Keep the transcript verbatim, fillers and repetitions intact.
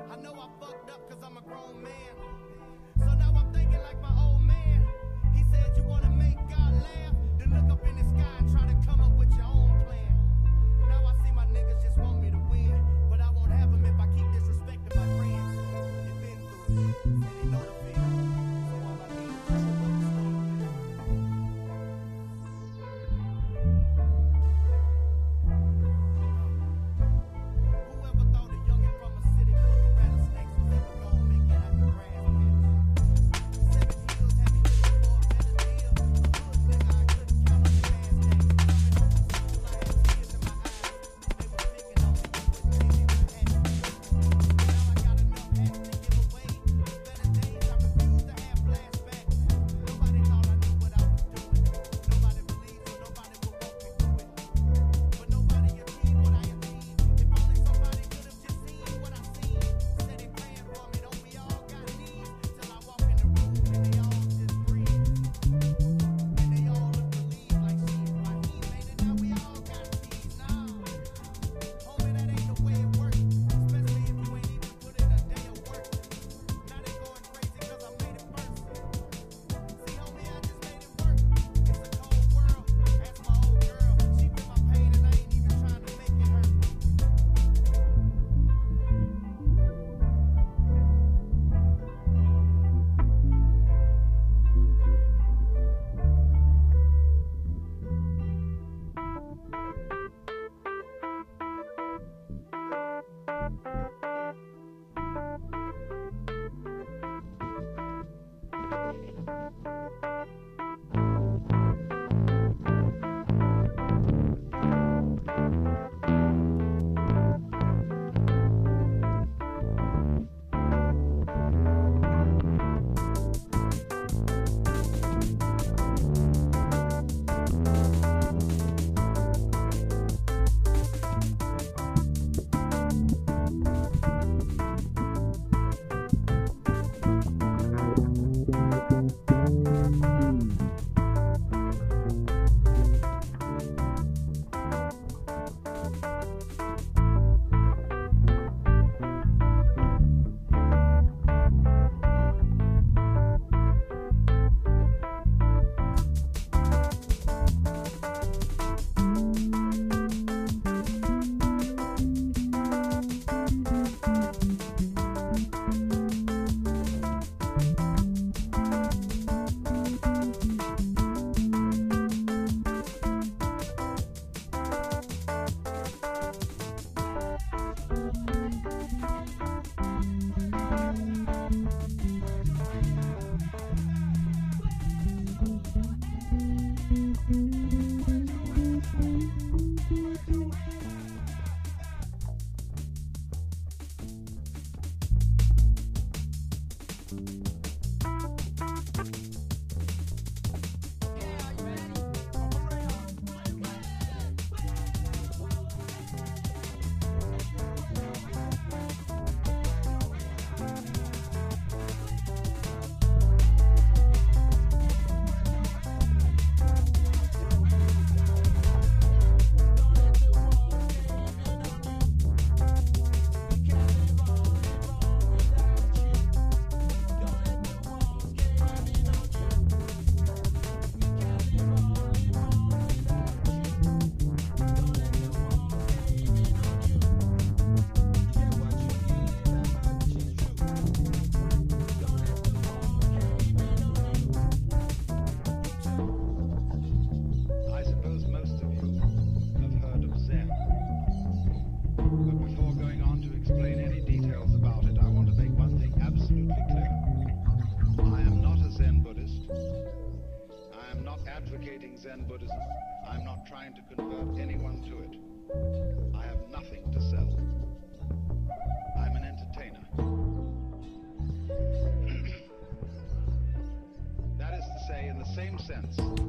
I know I fucked up cause I'm a grown man. So now I'm thinking like my old man. He said you wanna make God laugh, then look up in the sky and try to come up with your own plan. Now I see my niggas just want me to win, but I won't have them if I keep disrespecting my friends. They've been through it, and they know the feeling. So all I need is to show up and start living. Whoever thought a youngin' from a city full of rattlesnakes was ever gonna make it out the grass patch? Seven hills had me looking for a better deal. A hood nigga, I couldn't count on the last name. Coming home from school, I had tears in my eyes. They were picking on me, but wouldn't give me my hat. Now I got enough hats to give away. Better days, I refuse to have flashbacks. Nobody thought I knew what I was doing. Nobody believed, so nobody would walk me through it. But nobody achieved what I achieved. If only somebody could have just seen what I seen. Steady praying for me, don't we all got needs? Till I walk in the room and they all just breathe. And they all look relieved like shit. Like he made it, now we all got seeds. Nah, homie, that ain't the way it works. Especially if you ain't even put in a day of work. Now they going crazy cause I made it first. See, homie, I just made it work. It's a cold world. Ask my old girl. She feel my pain and I ain't even trying to make it hurt. I suppose most of you have heard of Zen. But before going on to explain any details about it, I want to make one thing absolutely clear. I am not a Zen Buddhist. I am not advocating Zen Buddhism. I'm not trying to convert anyone to it. I have nothing to sell. I'm an entertainer. That is to say, in the same sense